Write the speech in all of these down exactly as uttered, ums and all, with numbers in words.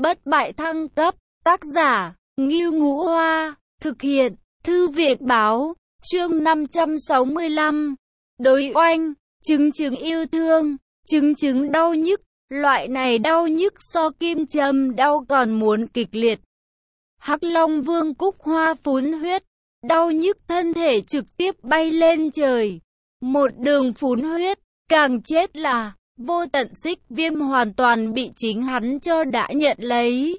bất bại thăng cấp, tác giả, Ngưu Ngũ Hoa, thực hiện, Thư viện Báo, chương năm trăm sáu mươi lăm, đối oanh, chứng chứng yêu thương, chứng chứng đau nhức, loại này đau nhức so kim châm đau còn muốn kịch liệt. Hắc Long Vương Cúc Hoa phun huyết, đau nhức thân thể trực tiếp bay lên trời, một đường phun huyết, càng chết là Vô Tận Xích Viêm hoàn toàn bị chính hắn cho đã nhận lấy.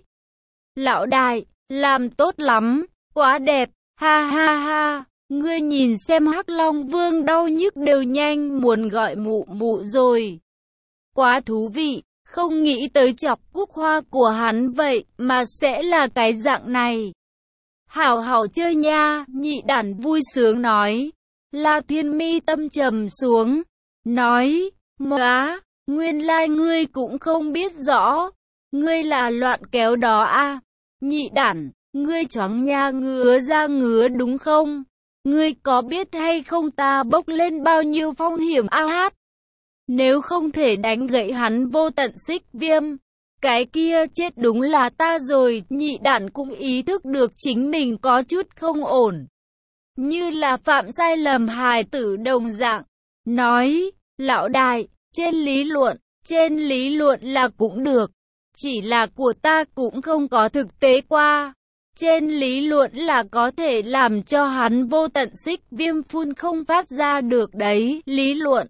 Lão đại, làm tốt lắm, quá đẹp, ha ha ha, ngươi nhìn xem Hắc Long Vương đau nhức đều nhanh muốn gọi mụ mụ rồi. Quá thú vị, không nghĩ tới chọc Cúc Hoa của hắn vậy mà sẽ là cái dạng này. Hảo hảo chơi nha, nhị đản vui sướng nói. La Thiên mi tâm trầm xuống, nói, móa, nguyên lai ngươi cũng không biết rõ, ngươi là loạn kéo đó à, nhị đản, ngươi choáng nha ngứa ra ngứa đúng không? Ngươi có biết hay không ta bốc lên bao nhiêu phong hiểm a hát? Nếu không thể đánh gãy hắn Vô Tận Xích Viêm, cái kia chết đúng là ta rồi. Nhị đản cũng ý thức được chính mình có chút không ổn, như là phạm sai lầm hài tử đồng dạng, nói, lão đại, trên lý luận, trên lý luận là cũng được, chỉ là của ta cũng không có thực tế qua. Trên lý luận là có thể làm cho hắn Vô Tận Xích Viêm phun không phát ra được đấy, lý luận.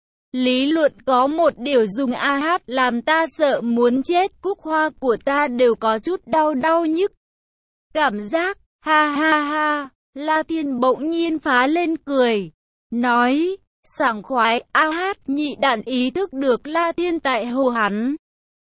Lý luận có một điều dùng a hát làm ta sợ muốn chết, Cúc Hoa của ta đều có chút đau đau nhức. Cảm giác, ha ha ha, La Thiên bỗng nhiên phá lên cười, nói, sảng khoái, a hát. Nhị đản ý thức được La Thiên tại hồ hắn,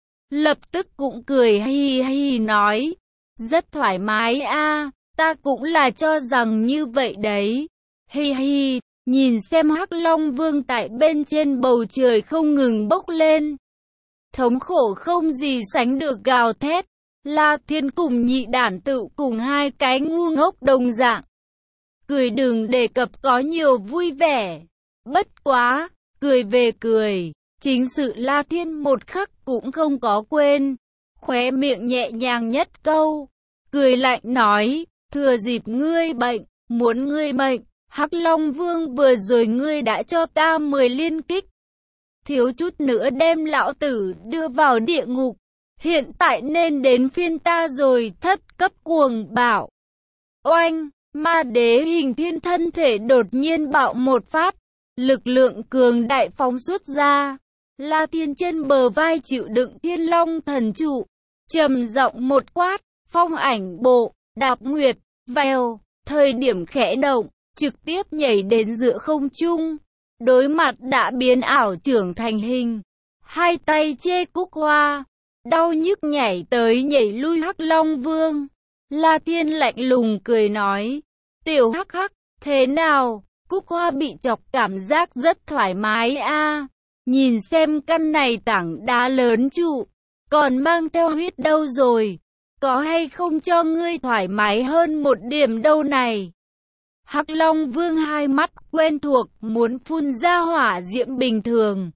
lập tức cũng cười hi hi nói, rất thoải mái a, ta cũng là cho rằng như vậy đấy, hi hi. Nhìn xem Hắc Long Vương tại bên trên bầu trời không ngừng bốc lên, thống khổ không gì sánh được gào thét. La Thiên cùng nhị đản tự cùng hai cái ngu ngốc đồng dạng, cười đừng đề cập có nhiều vui vẻ. Bất quá, cười về cười, chính sự La Thiên một khắc cũng không có quên, khóe miệng nhẹ nhàng nhất câu, cười lạnh nói, thừa dịp ngươi bệnh, muốn ngươi mệnh, Hắc Long Vương vừa rồi ngươi đã cho ta mười liên kích, thiếu chút nữa đem lão tử đưa vào địa ngục, hiện tại nên đến phiên ta rồi. Thất cấp cuồng bạo, oanh, ma đế hình thiên thân thể đột nhiên bạo một phát, lực lượng cường đại phóng xuất ra. La Thiên trên bờ vai chịu đựng Thiên Long thần trụ, trầm giọng một quát, phong ảnh bộ, đạp nguyệt, vèo, thời điểm khẽ động, trực tiếp nhảy đến giữa không trung, đối mặt đã biến ảo trưởng thành hình, hai tay che Cúc Hoa, đau nhức nhảy tới nhảy lui Hắc Long Vương. La Thiên lạnh lùng cười nói, tiểu hắc hắc, thế nào, Cúc Hoa bị chọc cảm giác rất thoải mái a, à. Nhìn xem căn này tảng đá lớn trụ, còn mang theo huyết đâu rồi, có hay không cho ngươi thoải mái hơn một điểm đâu này. Hắc Long Vương hai mắt quen thuộc, muốn phun ra hỏa diễm bình thường.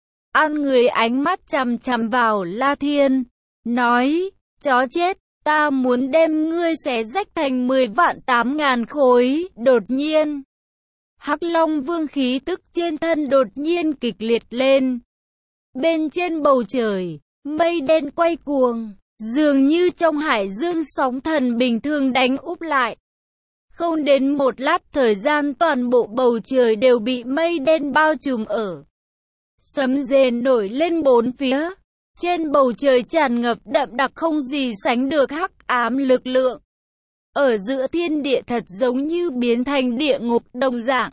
Ăn người ánh mắt chằm chằm vào La Thiên, nói, chó chết, ta muốn đem ngươi xé rách thành mười vạn tám ngàn khối. Đột nhiên, Hắc Long Vương khí tức trên thân đột nhiên kịch liệt lên. Bên trên bầu trời, mây đen quay cuồng, dường như trong hải dương sóng thần bình thường đánh úp lại. Không đến một lát thời gian toàn bộ bầu trời đều bị mây đen bao trùm ở. Sấm rền nổi lên bốn phía. Trên bầu trời tràn ngập đậm đặc không gì sánh được hắc ám lực lượng. Ở giữa thiên địa thật giống như biến thành địa ngục đồng dạng.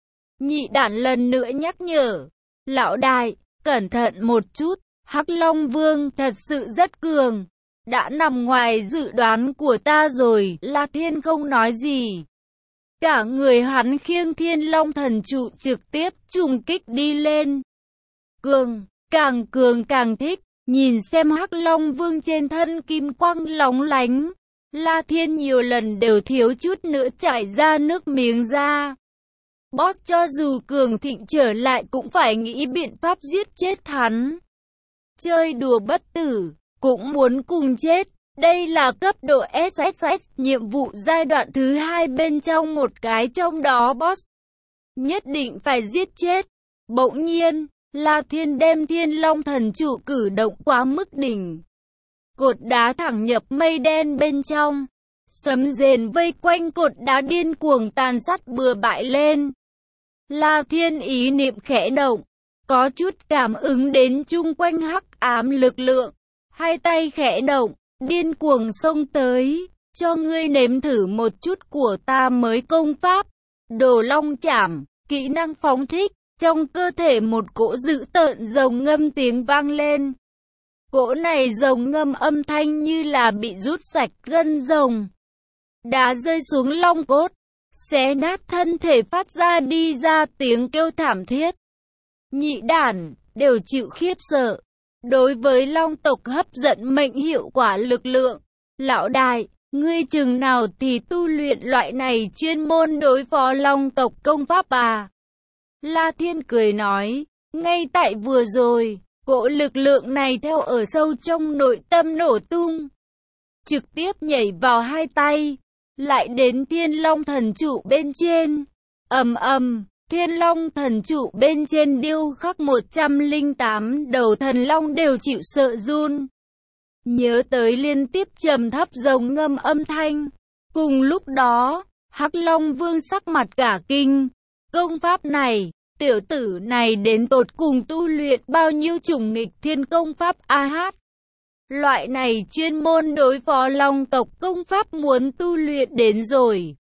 Nhị đản lần nữa nhắc nhở. Lão đại, cẩn thận một chút, Hắc Long Vương thật sự rất cường. Đã nằm ngoài dự đoán của ta rồi. La Thiên không nói gì. Cả người hắn khiêng Thiên Long thần trụ trực tiếp trùng kích đi lên. Cường, càng cường càng thích. Nhìn xem Hắc Long Vương trên thân kim quang lóng lánh, La Thiên nhiều lần đều thiếu chút nữa chảy ra nước miếng ra. Boss cho dù cường thịnh trở lại cũng phải nghĩ biện pháp giết chết hắn. Chơi đùa bất tử, cũng muốn cùng chết. Đây là cấp độ ét ét ét, nhiệm vụ giai đoạn thứ hai bên trong một cái trong đó boss. Nhất định phải giết chết. Bỗng nhiên, La Thiên đem Thiên Long Thần Trụ cử động quá mức đỉnh. Cột đá thẳng nhập mây đen bên trong. Sấm rền vây quanh cột đá điên cuồng tàn sát bừa bãi lên. La Thiên ý niệm khẽ động, có chút cảm ứng đến chung quanh hắc ám lực lượng. Hai tay khẽ động, điên cuồng xông tới, cho ngươi nếm thử một chút của ta mới công pháp. Đồ Long Chảm, kỹ năng phóng thích, trong cơ thể một cỗ dữ tợn rồng ngâm tiếng vang lên. Cỗ này rồng ngâm âm thanh như là bị rút sạch gân rồng. Đá rơi xuống long cốt, xé nát thân thể phát ra đi ra tiếng kêu thảm thiết. Nhị đản, đều chịu khiếp sợ. Đối với long tộc hấp dẫn mệnh hiệu quả lực lượng. Lão đại, ngươi chừng nào thì tu luyện loại này chuyên môn đối phó long tộc công pháp à? La Thiên cười nói, ngay tại vừa rồi, cỗ lực lượng này theo ở sâu trong nội tâm nổ tung. Trực tiếp nhảy vào hai tay, lại đến Thiên Long Thần Trụ bên trên. Ầm ầm, Thiên Long Thần Trụ bên trên điêu khắc một trăm lẻ tám đầu thần long đều chịu sợ run. Nhớ tới liên tiếp trầm thấp rồng ngâm âm thanh. Cùng lúc đó, Hắc Long Vương sắc mặt cả kinh. Công pháp này, tiểu tử này đến tột cùng tu luyện bao nhiêu chủng nghịch thiên công pháp a hát. Loại này chuyên môn đối phó long tộc công pháp muốn tu luyện đến rồi.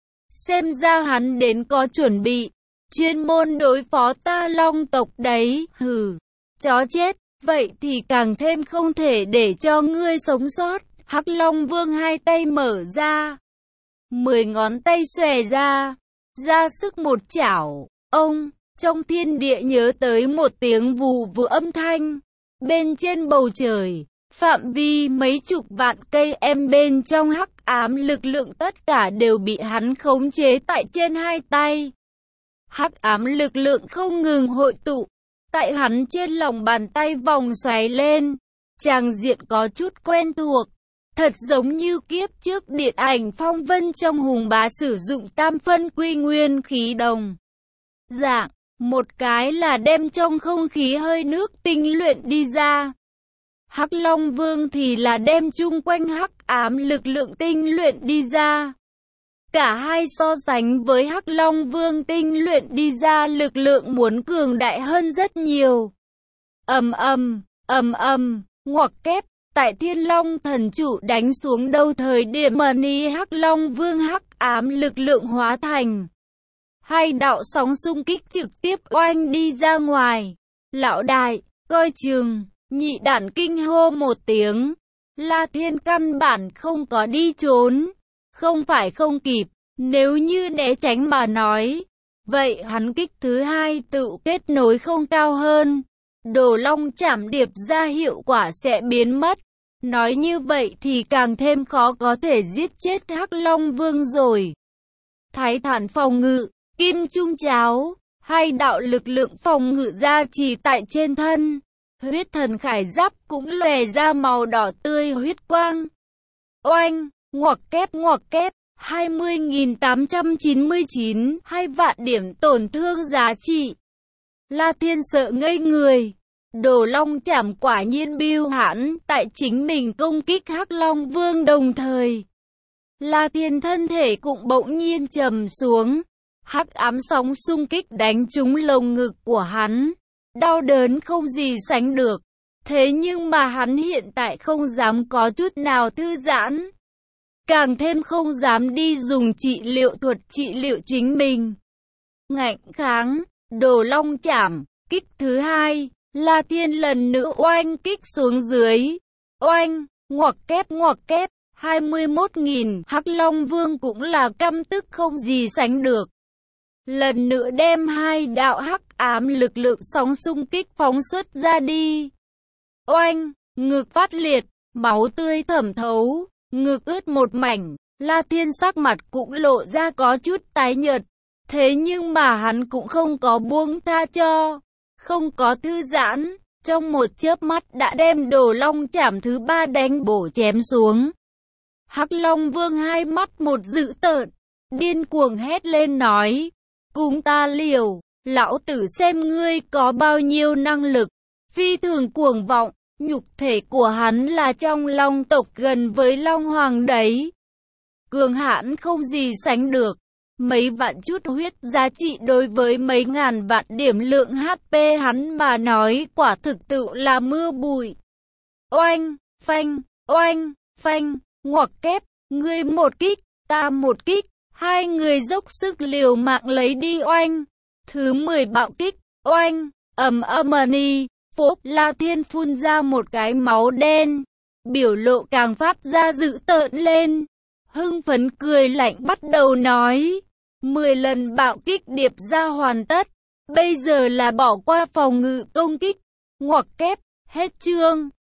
Xem ra hắn đến có chuẩn bị, chuyên môn đối phó ta long tộc đấy, hừ, chó chết, vậy thì càng thêm không thể để cho ngươi sống sót. Hắc Long Vương hai tay mở ra, mười ngón tay xòe ra, ra sức một chảo, ông, trong thiên địa nhớ tới một tiếng vù vù âm thanh, bên trên bầu trời. Phạm vi mấy chục vạn cây em bên trong hắc ám lực lượng tất cả đều bị hắn khống chế tại trên hai tay. Hắc ám lực lượng không ngừng hội tụ, tại hắn trên lòng bàn tay vòng xoáy lên. Tràng diện có chút quen thuộc, thật giống như kiếp trước điện ảnh phong vân trong Hùng Bá sử dụng tam phân quy nguyên khí đồng dạng, một cái là đem trong không khí hơi nước tinh luyện đi ra. Hắc Long Vương thì là đem chung quanh hắc ám lực lượng tinh luyện đi ra. Cả hai so sánh với Hắc Long Vương tinh luyện đi ra lực lượng muốn cường đại hơn rất nhiều. Ầm ầm, ầm ầm, ngoặc kép, tại Thiên Long Thần Trụ đánh xuống đâu thời điểm mà ni Hắc Long Vương hắc ám lực lượng hóa thành. Hai đạo sóng xung kích trực tiếp oanh đi ra ngoài. Lão đại, coi chừng. Nhị đản kinh hô một tiếng. La Thiên căn bản không có đi trốn. Không phải không kịp, nếu như né tránh mà nói, vậy hắn kích thứ hai tự kết nối không cao hơn. Đồ Long Chảm điệp ra hiệu quả sẽ biến mất. Nói như vậy thì càng thêm khó có thể giết chết Hắc Long Vương rồi. Thái Thản phòng ngự, Kim Trung Cháo, hai đạo lực lượng phòng ngự ra chỉ tại trên thân. Huyết thần khải giáp cũng lòe ra màu đỏ tươi huyết quang. Oanh, ngoặc kép ngoặc kép, hai mươi nghìn tám trăm chín mươi chín, hai vạn điểm tổn thương giá trị. La Thiên sợ ngây người. Đồ Long Chảm quả nhiên bưu hãn tại chính mình công kích Hắc Long Vương đồng thời. La Thiên thân thể cũng bỗng nhiên trầm xuống. Hắc ám sóng xung kích đánh trúng lồng ngực của hắn. Đau đớn không gì sánh được. Thế nhưng mà hắn hiện tại không dám có chút nào thư giãn. Càng thêm không dám đi dùng trị liệu thuật trị liệu chính mình. Ngạnh kháng, Đồ Long Chảm, kích thứ hai, La Thiên lần nữa oanh kích xuống dưới. Oanh, ngoặc kép ngoặc kép, hai mươi mốt nghìn, Hắc Long Vương cũng là căm tức không gì sánh được. Lần nữa đem hai đạo hắc ám lực lượng sóng xung kích phóng xuất ra đi. Oanh, ngực phát liệt, máu tươi thẩm thấu, ngực ướt một mảnh. La Thiên sắc mặt cũng lộ ra có chút tái nhợt. Thế nhưng mà hắn cũng không có buông tha cho, không có thư giãn, trong một chớp mắt đã đem Đồ Long chảm thứ ba đánh bổ chém xuống. Hắc Long Vương hai mắt một dữ tợn, điên cuồng hét lên nói, cùng ta liều, lão tử xem ngươi có bao nhiêu năng lực. Phi thường cuồng vọng, nhục thể của hắn là trong Long tộc gần với Long Hoàng đấy. Cường hãn không gì sánh được. Mấy vạn chút huyết giá trị đối với mấy ngàn vạn điểm lượng hát pê hắn mà nói quả thực tự là mưa bụi. Oanh, phanh, oanh, phanh, ngoặc kép, ngươi một kích, ta một kích, hai người dốc sức liều mạng lấy đi oanh. Thứ mười bạo kích, oanh, ầm ầm ni, Phúc La Thiên phun ra một cái máu đen, biểu lộ càng phát ra dữ tợn lên. Hưng phấn cười lạnh bắt đầu nói, mười lần bạo kích điệp ra hoàn tất, bây giờ là bỏ qua phòng ngự công kích, ngoặc kép, hết chương.